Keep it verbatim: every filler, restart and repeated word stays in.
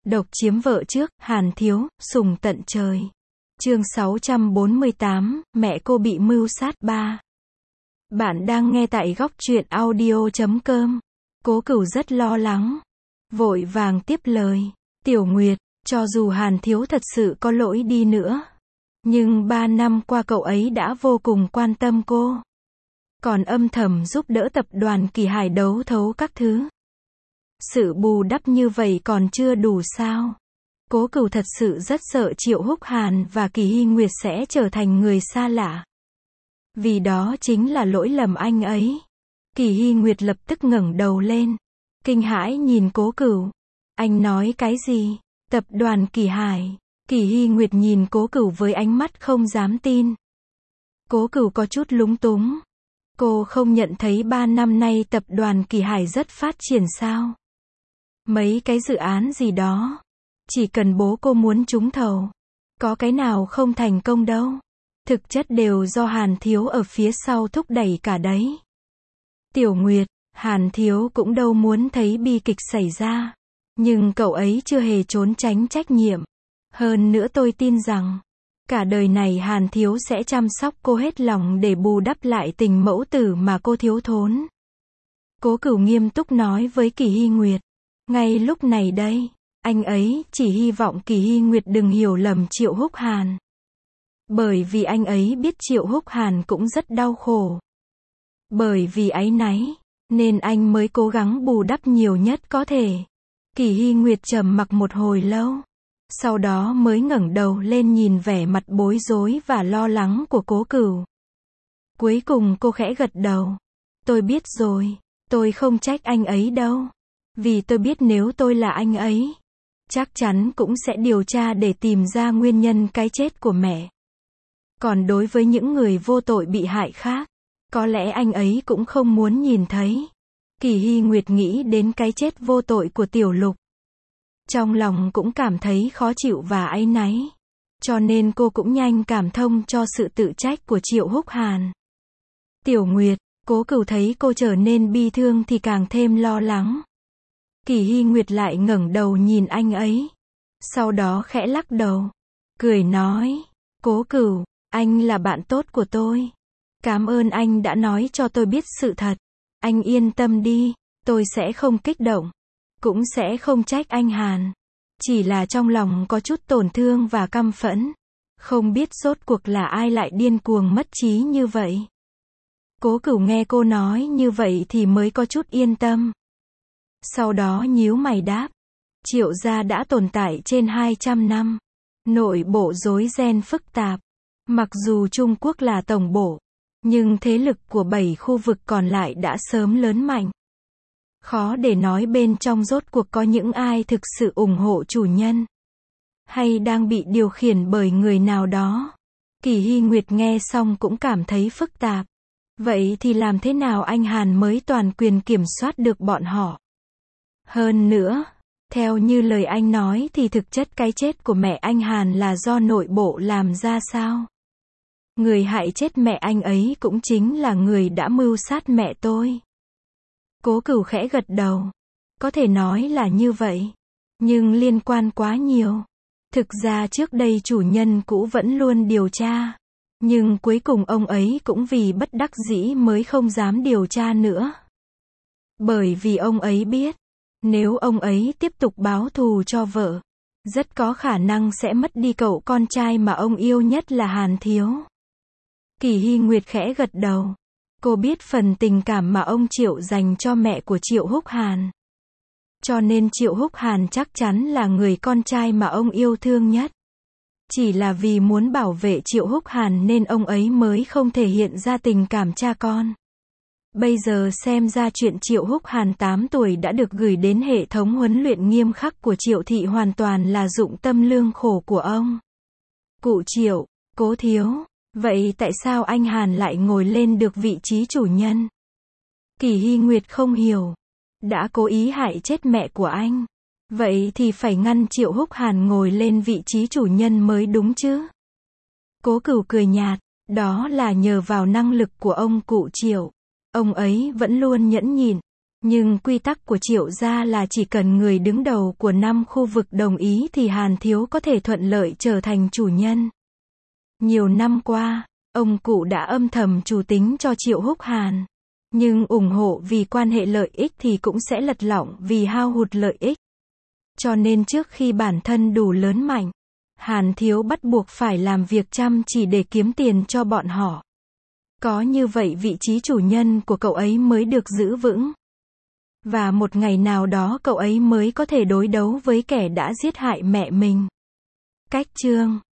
Độc chiếm vợ trước, Hàn Thiếu, sùng tận trời. Chương sáu trăm bốn mươi tám, mẹ cô bị mưu sát ba. Bạn đang nghe tại góc truyện audio chấm com. Cố Cửu rất lo lắng. Vội vàng tiếp lời. Tiểu Nguyệt, cho dù Hàn Thiếu thật sự có lỗi đi nữa. Nhưng ba năm qua cậu ấy đã vô cùng quan tâm cô. Còn âm thầm giúp đỡ tập đoàn Kỳ Hải đấu thấu các thứ. Sự bù đắp như vậy còn chưa đủ sao? Cố Cửu thật sự rất sợ Triệu Húc Hàn và Kỳ Hy Nguyệt sẽ trở thành người xa lạ. Vì đó chính là lỗi lầm anh ấy. Kỳ Hy Nguyệt lập tức ngẩng đầu lên. Kinh hãi nhìn Cố Cửu. Anh nói cái gì? Tập đoàn Kỳ Hải. Kỳ Hy Nguyệt nhìn Cố Cửu với ánh mắt không dám tin. Cố Cửu có chút lúng túng. Cô không nhận thấy ba năm nay tập đoàn Kỳ Hải rất phát triển sao? Mấy cái dự án gì đó. Chỉ cần bố cô muốn trúng thầu. Có cái nào không thành công đâu. Thực chất đều do Hàn Thiếu ở phía sau thúc đẩy cả đấy. Tiểu Nguyệt, Hàn Thiếu cũng đâu muốn thấy bi kịch xảy ra. Nhưng cậu ấy chưa hề trốn tránh trách nhiệm. Hơn nữa tôi tin rằng, cả đời này Hàn Thiếu sẽ chăm sóc cô hết lòng để bù đắp lại tình mẫu tử mà cô thiếu thốn. Cố Cửu nghiêm túc nói với Kỳ Hy Nguyệt. Ngay lúc này đây, anh ấy chỉ hy vọng Kỳ Hy Nguyệt đừng hiểu lầm Triệu Húc Hàn. Bởi vì anh ấy biết Triệu Húc Hàn cũng rất đau khổ. Bởi vì áy náy, nên anh mới cố gắng bù đắp nhiều nhất có thể. Kỳ Hy Nguyệt trầm mặc một hồi lâu. Sau đó mới ngẩng đầu lên nhìn vẻ mặt bối rối và lo lắng của Cố Cửu. Cuối cùng cô khẽ gật đầu. Tôi biết rồi, tôi không trách anh ấy đâu. Vì tôi biết nếu tôi là anh ấy, chắc chắn cũng sẽ điều tra để tìm ra nguyên nhân cái chết của mẹ. Còn đối với những người vô tội bị hại khác, có lẽ anh ấy cũng không muốn nhìn thấy. Kỳ Hy Nguyệt nghĩ đến cái chết vô tội của Tiểu Lục. Trong lòng cũng cảm thấy khó chịu và áy náy. Cho nên cô cũng nhanh cảm thông cho sự tự trách của Triệu Húc Hàn. Tiểu Nguyệt, Cố Cửu thấy cô trở nên bi thương thì càng thêm lo lắng. Kỳ Hy Nguyệt lại ngẩng đầu nhìn anh ấy. Sau đó khẽ lắc đầu. Cười nói. Cố Cửu, anh là bạn tốt của tôi. Cảm ơn anh đã nói cho tôi biết sự thật. Anh yên tâm đi, tôi sẽ không kích động. Cũng sẽ không trách anh Hàn. Chỉ là trong lòng có chút tổn thương và căm phẫn. Không biết rốt cuộc là ai lại điên cuồng mất trí như vậy. Cố Cửu nghe cô nói như vậy thì mới có chút yên tâm. Sau đó nhíu mày đáp. Triệu gia đã tồn tại trên hai trăm năm. Nội bộ rối ren phức tạp. Mặc dù Trung Quốc là tổng bộ, nhưng thế lực của bảy khu vực còn lại đã sớm lớn mạnh. Khó để nói bên trong rốt cuộc có những ai thực sự ủng hộ chủ nhân. Hay đang bị điều khiển bởi người nào đó. Kỳ Hy Nguyệt nghe xong cũng cảm thấy phức tạp. Vậy thì làm thế nào anh Hàn mới toàn quyền kiểm soát được bọn họ? Hơn nữa, theo như lời anh nói thì thực chất cái chết của mẹ anh Hàn là do nội bộ làm ra sao? Người hại chết mẹ anh ấy cũng chính là người đã mưu sát mẹ tôi. Cố Cửu khẽ gật đầu. Có thể nói là như vậy. Nhưng liên quan quá nhiều. Thực ra trước đây chủ nhân cũ vẫn luôn điều tra. Nhưng cuối cùng ông ấy cũng vì bất đắc dĩ mới không dám điều tra nữa. Bởi vì ông ấy biết, nếu ông ấy tiếp tục báo thù cho vợ, rất có khả năng sẽ mất đi cậu con trai mà ông yêu nhất là Hàn Thiếu. Kỳ Hy Nguyệt khẽ gật đầu. Cô biết phần tình cảm mà ông Triệu dành cho mẹ của Triệu Húc Hàn. Cho nên Triệu Húc Hàn chắc chắn là người con trai mà ông yêu thương nhất. Chỉ là vì muốn bảo vệ Triệu Húc Hàn nên ông ấy mới không thể hiện ra tình cảm cha con. Bây giờ xem ra chuyện Triệu Húc Hàn tám tuổi đã được gửi đến hệ thống huấn luyện nghiêm khắc của Triệu thị hoàn toàn là dụng tâm lương khổ của ông. Cụ Triệu, Cố Thiếu, vậy tại sao anh Hàn lại ngồi lên được vị trí chủ nhân? Kỳ Hy Nguyệt không hiểu. Đã cố ý hại chết mẹ của anh. Vậy thì phải ngăn Triệu Húc Hàn ngồi lên vị trí chủ nhân mới đúng chứ? Cố Cửu cười nhạt. Đó là nhờ vào năng lực của ông cụ Triệu. Ông ấy vẫn luôn nhẫn nhịn. Nhưng quy tắc của Triệu gia là chỉ cần người đứng đầu của năm khu vực đồng ý thì Hàn Thiếu có thể thuận lợi trở thành chủ nhân. Nhiều năm qua, ông cụ đã âm thầm chủ tính cho Triệu Húc Hàn. Nhưng ủng hộ vì quan hệ lợi ích thì cũng sẽ lật lọng vì hao hụt lợi ích. Cho nên trước khi bản thân đủ lớn mạnh, Hàn Thiếu bắt buộc phải làm việc chăm chỉ để kiếm tiền cho bọn họ. Có như vậy vị trí chủ nhân của cậu ấy mới được giữ vững. Và một ngày nào đó cậu ấy mới có thể đối đấu với kẻ đã giết hại mẹ mình. Cách chương